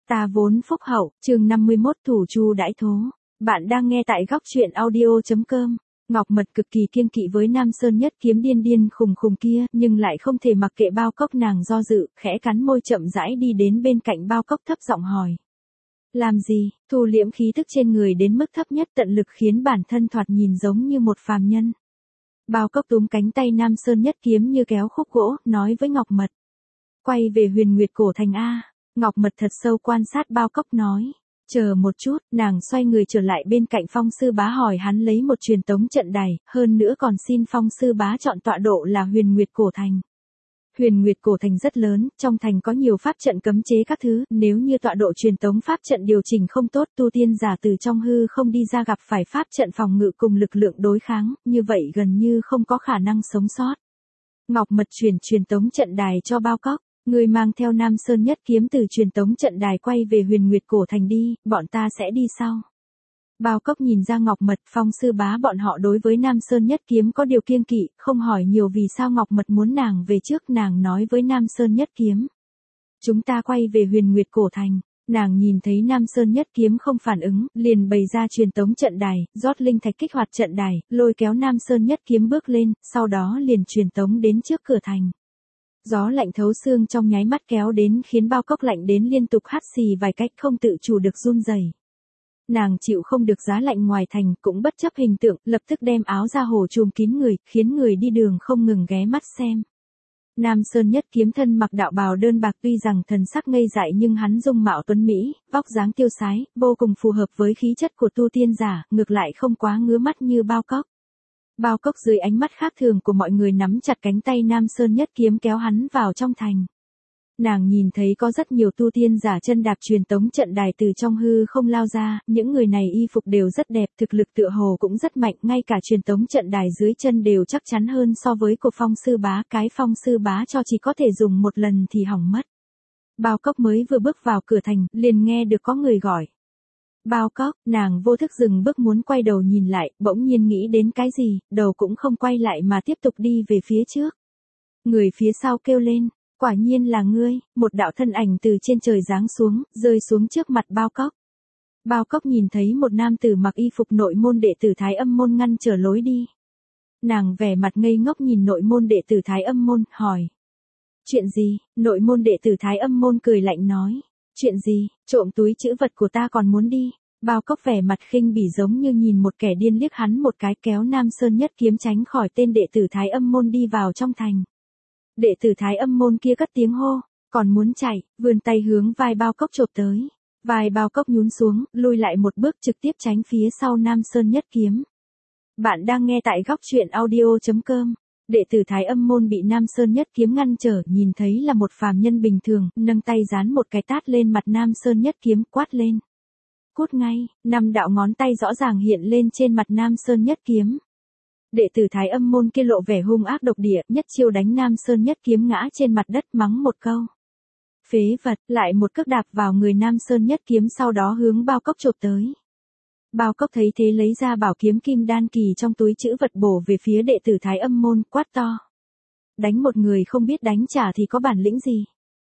Ta vốn phúc hậu, chương 51 thủ chu đãi thố. Bạn đang nghe tại góc truyện audio.com. Ngọc Mật cực kỳ kiêng kỵ với Nam Sơn Nhất Kiếm điên điên khùng khùng kia, nhưng lại không thể mặc kệ Bao Cốc. Nàng do dự, khẽ cắn môi chậm rãi đi đến bên cạnh Bao Cốc thấp giọng hỏi. Làm gì? Thu liễm khí tức trên người đến mức thấp nhất, tận lực khiến bản thân thoạt nhìn giống như một phàm nhân. Bao Cốc túm cánh tay Nam Sơn Nhất Kiếm như kéo khúc gỗ, nói với Ngọc Mật. Quay về Huyền Nguyệt Cổ Thành A. Ngọc Mật thật sâu quan sát Bao Cốc nói. Chờ một chút, nàng xoay người trở lại bên cạnh Phong Sư Bá hỏi hắn lấy một truyền tống trận đài, hơn nữa còn xin Phong Sư Bá chọn tọa độ là Huyền Nguyệt Cổ Thành. Huyền Nguyệt Cổ Thành rất lớn, trong thành có nhiều pháp trận cấm chế các thứ, nếu như tọa độ truyền tống pháp trận điều chỉnh không tốt, tu tiên giả từ trong hư không đi ra gặp phải pháp trận phòng ngự cùng lực lượng đối kháng, như vậy gần như không có khả năng sống sót. Ngọc Mật truyền tống trận đài cho Bao Cốc. Người mang theo Nam Sơn Nhất Kiếm từ truyền tống trận đài quay về Huyền Nguyệt Cổ Thành đi, bọn ta sẽ đi sau. Bao Cốc nhìn ra Ngọc Mật, Phong Sư Bá bọn họ đối với Nam Sơn Nhất Kiếm có điều kiêng kỵ, không hỏi nhiều vì sao Ngọc Mật muốn nàng về trước. Nàng nói với Nam Sơn Nhất Kiếm. Chúng ta quay về Huyền Nguyệt Cổ Thành. Nàng nhìn thấy Nam Sơn Nhất Kiếm không phản ứng, liền bày ra truyền tống trận đài, rót linh thạch kích hoạt trận đài, lôi kéo Nam Sơn Nhất Kiếm bước lên, sau đó liền truyền tống đến trước cửa thành. Gió lạnh thấu xương trong nháy mắt kéo đến khiến Bao Cốc lạnh đến liên tục hắt xì vài cách, không tự chủ được run rẩy. Nàng chịu không được giá lạnh ngoài thành, cũng bất chấp hình tượng, lập tức đem áo ra hổ trùm kín người, khiến người đi đường không ngừng ghé mắt xem. Nam Sơn Nhất Kiếm thân mặc đạo bào đơn bạc, tuy rằng thần sắc ngây dại nhưng hắn dung mạo tuấn mỹ, vóc dáng tiêu sái, vô cùng phù hợp với khí chất của tu tiên giả, ngược lại không quá ngứa mắt như Bao Cốc. Bao Cốc dưới ánh mắt khác thường của mọi người nắm chặt cánh tay Nam Sơn Nhất Kiếm kéo hắn vào trong thành. Nàng nhìn thấy có rất nhiều tu tiên giả chân đạp truyền tống trận đài từ trong hư không lao ra, những người này y phục đều rất đẹp, thực lực tựa hồ cũng rất mạnh, ngay cả truyền tống trận đài dưới chân đều chắc chắn hơn so với của Phong Sư Bá, cái Phong Sư Bá cho chỉ có thể dùng một lần thì hỏng mất. Bao Cốc mới vừa bước vào cửa thành, liền nghe được có người gọi. Bao Cốc, nàng vô thức dừng bước muốn quay đầu nhìn lại, bỗng nhiên nghĩ đến cái gì, đầu cũng không quay lại mà tiếp tục đi về phía trước. Người phía sau kêu lên, quả nhiên là ngươi, một đạo thân ảnh từ trên trời giáng xuống, rơi xuống trước mặt Bao Cốc. Bao Cốc nhìn thấy một nam tử mặc y phục nội môn đệ tử Thái Âm môn ngăn trở lối đi. Nàng vẻ mặt ngây ngốc nhìn nội môn đệ tử Thái Âm môn, hỏi. Chuyện gì? Nội môn đệ tử Thái Âm môn cười lạnh nói. Chuyện gì? Trộm túi trữ vật của ta còn muốn đi. Bao Cốc vẻ mặt khinh bỉ giống như nhìn một kẻ điên, liếc hắn một cái, kéo Nam Sơn Nhất Kiếm tránh khỏi tên đệ tử Thái Âm môn đi vào trong thành. Đệ tử Thái Âm môn kia cất tiếng hô, còn muốn chạy, vươn tay hướng vai Bao Cốc chộp tới. Vai Bao Cốc nhún xuống, lùi lại một bước, trực tiếp tránh phía sau Nam Sơn Nhất Kiếm. Bạn đang nghe tại góc truyện audio.com. Đệ tử Thái Âm môn bị Nam Sơn Nhất Kiếm ngăn trở, nhìn thấy là một phàm nhân bình thường, nâng tay dán một cái tát lên mặt Nam Sơn Nhất Kiếm, quát lên. Cút ngay, 5 đạo ngón tay rõ ràng hiện lên trên mặt Nam Sơn Nhất Kiếm. Đệ tử Thái Âm môn kia lộ vẻ hung ác độc địa, nhất chiêu đánh Nam Sơn Nhất Kiếm ngã trên mặt đất, mắng một câu. Phế vật, lại một cước đạp vào người Nam Sơn Nhất Kiếm, sau đó hướng Bao Cốc chộp tới. Bao Cốc thấy thế lấy ra bảo kiếm kim đan kỳ trong túi trữ vật bổ về phía đệ tử Thái Âm môn, quát to. Đánh một người không biết đánh trả thì có bản lĩnh gì?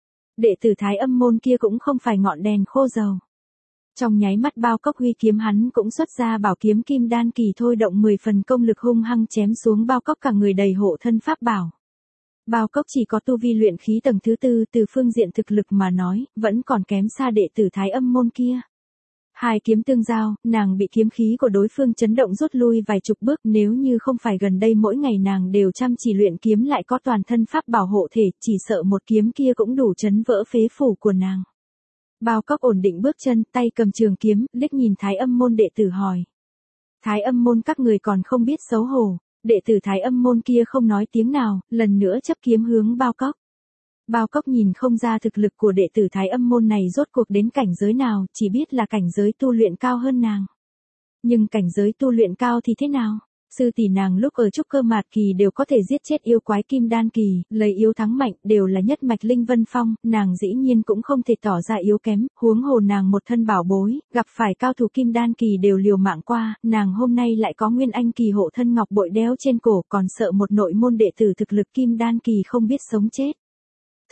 Đệ tử Thái Âm môn kia cũng không phải ngọn đèn khô dầu. Trong nháy mắt Bao Cốc huy kiếm, hắn cũng xuất ra bảo kiếm kim đan kỳ, thôi động 10 phần công lực hung hăng chém xuống Bao Cốc, cả người đầy hộ thân pháp bảo. Bao Cốc chỉ có tu vi luyện khí tầng thứ 4, từ phương diện thực lực mà nói, vẫn còn kém xa đệ tử Thái Âm môn kia. Hai kiếm tương giao, nàng bị kiếm khí của đối phương chấn động rút lui vài chục bước, nếu như không phải gần đây mỗi ngày nàng đều chăm chỉ luyện kiếm lại có toàn thân pháp bảo hộ thể, chỉ sợ một kiếm kia cũng đủ chấn vỡ phế phủ của nàng. Bao Cốc ổn định bước chân, tay cầm trường kiếm, liếc nhìn Thái Âm môn đệ tử hỏi. Thái Âm môn các người còn không biết xấu hổ. Đệ tử Thái Âm môn kia không nói tiếng nào, lần nữa chấp kiếm hướng Bao Cốc. Bao Cốc nhìn không ra thực lực của đệ tử Thái Âm môn này rốt cuộc đến cảnh giới nào, chỉ biết là cảnh giới tu luyện cao hơn nàng. Nhưng cảnh giới tu luyện cao thì thế nào? Sư tỷ nàng lúc ở trúc cơ mạt kỳ đều có thể giết chết yêu quái kim đan kỳ, lấy yếu thắng mạnh, đều là nhất mạch linh vân phong, nàng dĩ nhiên cũng không thể tỏ ra yếu kém, huống hồ nàng một thân bảo bối, gặp phải cao thủ kim đan kỳ đều liều mạng qua, nàng hôm nay lại có nguyên anh kỳ hộ thân ngọc bội đeo trên cổ, còn sợ một nội môn đệ tử thực lực kim đan kỳ không biết sống chết.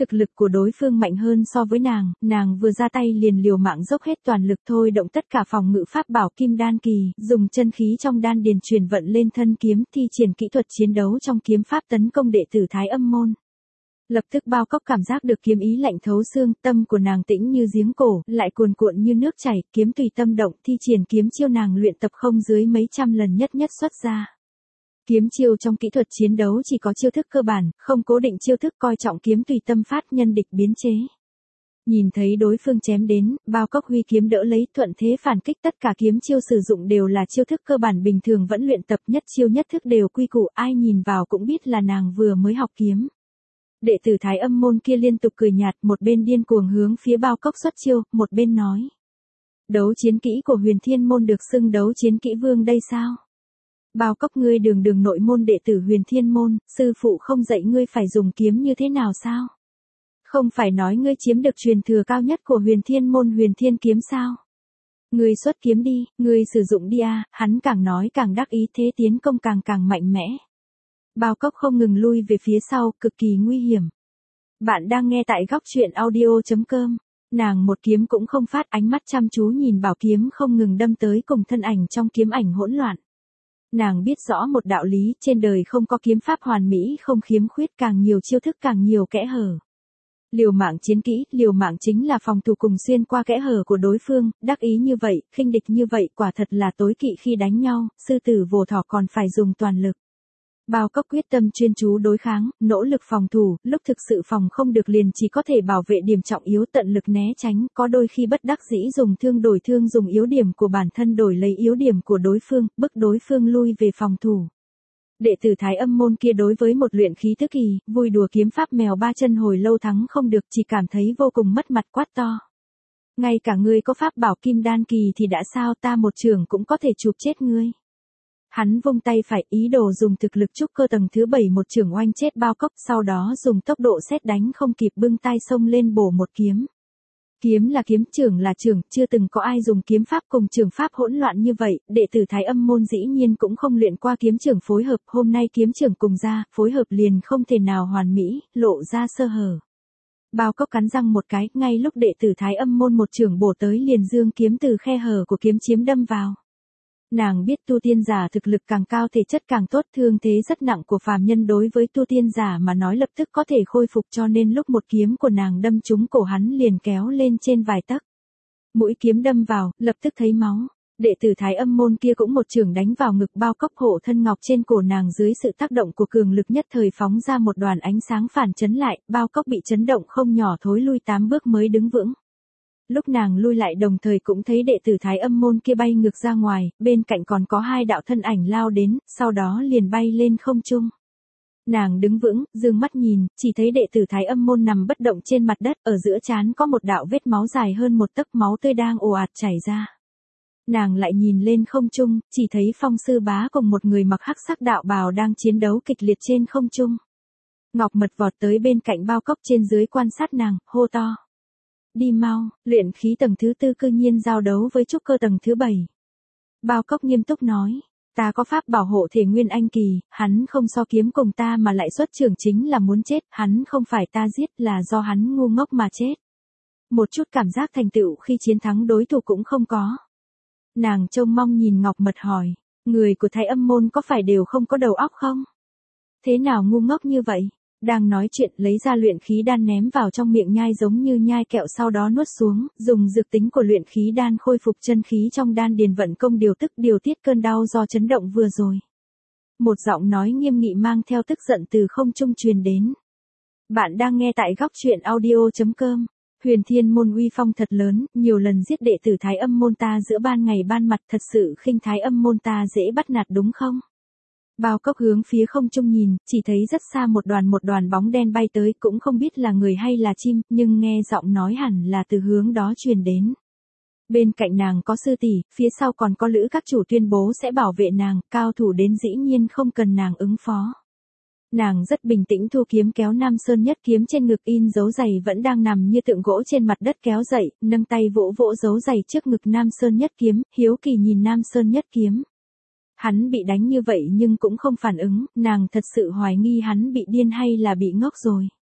Thực lực của đối phương mạnh hơn so với nàng vừa ra tay liền liều mạng dốc hết toàn lực thôi động tất cả phòng ngự pháp bảo kim đan kỳ, dùng chân khí trong đan điền truyền vận lên thân kiếm, thi triển kỹ thuật chiến đấu trong kiếm pháp tấn công đệ tử Thái Âm môn. Lập tức Bao Cốc cảm giác được kiếm ý lạnh thấu xương, tâm của nàng tĩnh như giếng cổ, lại cuồn cuộn như nước chảy, kiếm tùy tâm động, thi triển kiếm chiêu nàng luyện tập không dưới mấy trăm lần nhất xuất ra. Kiếm chiêu trong kỹ thuật chiến đấu chỉ có chiêu thức cơ bản, không cố định chiêu thức, coi trọng kiếm tùy tâm phát, nhân địch biến chế. Nhìn thấy đối phương chém đến, Bao Cốc huy kiếm đỡ lấy, thuận thế phản kích, tất cả kiếm chiêu sử dụng đều là chiêu thức cơ bản bình thường vẫn luyện tập, nhất chiêu nhất thức đều quy củ, ai nhìn vào cũng biết là nàng vừa mới học kiếm. Đệ tử Thái Âm môn kia liên tục cười nhạt, một bên điên cuồng hướng phía Bao Cốc xuất chiêu, một bên nói: "Đấu chiến kỹ của Huyền Thiên môn được xưng đấu chiến kỹ vương đây sao? Bao Cốc, ngươi đường nội môn đệ tử Huyền Thiên môn, sư phụ không dạy ngươi phải dùng kiếm như thế nào sao? Không phải nói ngươi chiếm được truyền thừa cao nhất của Huyền Thiên môn Huyền Thiên kiếm sao? Ngươi xuất kiếm đi, ngươi sử dụng đi a." Hắn càng nói càng đắc ý, thế tiến công càng mạnh mẽ. Bao Cốc không ngừng lui về phía sau, cực kỳ nguy hiểm. Bạn đang nghe tại Góc Truyện Audio.com. Nàng một kiếm cũng không phát, ánh mắt chăm chú nhìn bảo kiếm không ngừng đâm tới, cùng thân ảnh trong kiếm ảnh hỗn loạn. Nàng biết rõ một đạo lý, trên đời không có kiếm pháp hoàn mỹ không khiếm khuyết, càng nhiều chiêu thức càng nhiều kẽ hở. Liều mạng chiến kỹ, liều mạng chính là phòng thủ cùng xuyên qua kẽ hở của đối phương, đắc ý như vậy, khinh địch như vậy, quả thật là tối kỵ khi đánh nhau, sư tử vồ thỏ còn phải dùng toàn lực. Bao Cốc quyết tâm chuyên chú đối kháng, nỗ lực phòng thủ, lúc thực sự phòng không được liền chỉ có thể bảo vệ điểm trọng yếu, tận lực né tránh, có đôi khi bất đắc dĩ dùng thương đổi thương, dùng yếu điểm của bản thân đổi lấy yếu điểm của đối phương, bức đối phương lui về phòng thủ. Đệ tử Thái Âm môn kia đối với một luyện khí thứ kỳ, vui đùa kiếm pháp mèo ba chân hồi lâu thắng không được, chỉ cảm thấy vô cùng mất mặt, quát to: "Ngay cả ngươi có pháp bảo kim đan kỳ thì đã sao, ta một chưởng cũng có thể chụp chết ngươi." Hắn vung tay phải, ý đồ dùng thực lực trúc cơ tầng thứ 7 một chưởng oanh chết Bao Cốc, sau đó dùng tốc độ sét đánh không kịp bưng tay xông lên bổ một kiếm. Kiếm là kiếm, chưởng là chưởng, chưa từng có ai dùng kiếm pháp cùng chưởng pháp hỗn loạn như vậy, đệ tử Thái Âm môn dĩ nhiên cũng không luyện qua kiếm chưởng phối hợp, hôm nay kiếm chưởng cùng ra, phối hợp liền không thể nào hoàn mỹ, lộ ra sơ hở. Bao Cốc cắn răng một cái, ngay lúc đệ tử Thái Âm môn một chưởng bổ tới liền dương kiếm từ khe hở của kiếm chiếm đâm vào. Nàng biết tu tiên giả thực lực càng cao thể chất càng tốt, thương thế rất nặng của phàm nhân đối với tu tiên giả mà nói lập tức có thể khôi phục, cho nên lúc một kiếm của nàng đâm trúng cổ hắn liền kéo lên trên vài tấc. Mũi kiếm đâm vào, lập tức thấy máu. Đệ tử Thái Âm môn kia cũng một chưởng đánh vào ngực Bao Cốc, hộ thân ngọc trên cổ nàng dưới sự tác động của cường lực nhất thời phóng ra một đoàn ánh sáng phản chấn lại, Bao Cốc bị chấn động không nhỏ, thối lui 8 bước mới đứng vững. Lúc nàng lui lại đồng thời cũng thấy đệ tử Thái Âm môn kia bay ngược ra ngoài, bên cạnh còn có hai đạo thân ảnh lao đến, sau đó liền bay lên không trung. Nàng đứng vững, dương mắt nhìn, chỉ thấy đệ tử Thái Âm môn nằm bất động trên mặt đất, ở giữa trán có một đạo vết máu dài hơn một tấc, máu tươi đang ồ ạt chảy ra. Nàng lại nhìn lên không trung, chỉ thấy Phong Sư Bá cùng một người mặc hắc sắc đạo bào đang chiến đấu kịch liệt trên không trung. Ngọc Mật vọt tới bên cạnh Bao Cốc trên dưới quan sát nàng, hô to: "Đi mau, luyện khí tầng thứ 4 cư nhiên giao đấu với trúc cơ tầng thứ 7. Bao Cốc nghiêm túc nói: "Ta có pháp bảo hộ thể Nguyên Anh kỳ, hắn không so kiếm cùng ta mà lại xuất trường chính là muốn chết, hắn không phải ta giết là do hắn ngu ngốc mà chết. Một chút cảm giác thành tựu khi chiến thắng đối thủ cũng không có." Nàng trông mong nhìn Ngọc Mật hỏi: "Người của Thái Âm môn có phải đều không có đầu óc không? Thế nào ngu ngốc như vậy?" Đang nói chuyện lấy ra luyện khí đan ném vào trong miệng nhai giống như nhai kẹo, sau đó nuốt xuống, dùng dược tính của luyện khí đan khôi phục chân khí trong đan điền, vận công điều tức điều tiết cơn đau do chấn động vừa rồi. Một giọng nói nghiêm nghị mang theo tức giận từ không trung truyền đến. Bạn đang nghe tại Góc Truyện Audio.com. Huyền Thiên môn uy phong thật lớn, nhiều lần giết đệ tử Thái Âm môn ta giữa ban ngày ban mặt, thật sự khinh Thái Âm môn ta dễ bắt nạt đúng không? Bao Cốc hướng phía không trung nhìn, chỉ thấy rất xa một đoàn bóng đen bay tới, cũng không biết là người hay là chim, nhưng nghe giọng nói hẳn là từ hướng đó truyền đến. Bên cạnh nàng có sư tỷ, phía sau còn có lữ các chủ tuyên bố sẽ bảo vệ nàng, cao thủ đến dĩ nhiên không cần nàng ứng phó. Nàng rất bình tĩnh thu kiếm kéo Nam Sơn Nhất kiếm trên ngực in dấu giày vẫn đang nằm như tượng gỗ trên mặt đất kéo dậy, nâng tay vỗ vỗ dấu giày trước ngực Nam Sơn Nhất kiếm, hiếu kỳ nhìn Nam Sơn Nhất kiếm. Hắn bị đánh như vậy nhưng cũng không phản ứng, nàng thật sự hoài nghi hắn bị điên hay là bị ngốc rồi.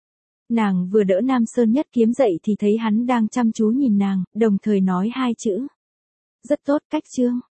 Nàng vừa đỡ Nam Sơn Nhất Kiếm dậy thì thấy hắn đang chăm chú nhìn nàng, đồng thời nói hai chữ. Rất tốt, cách chương.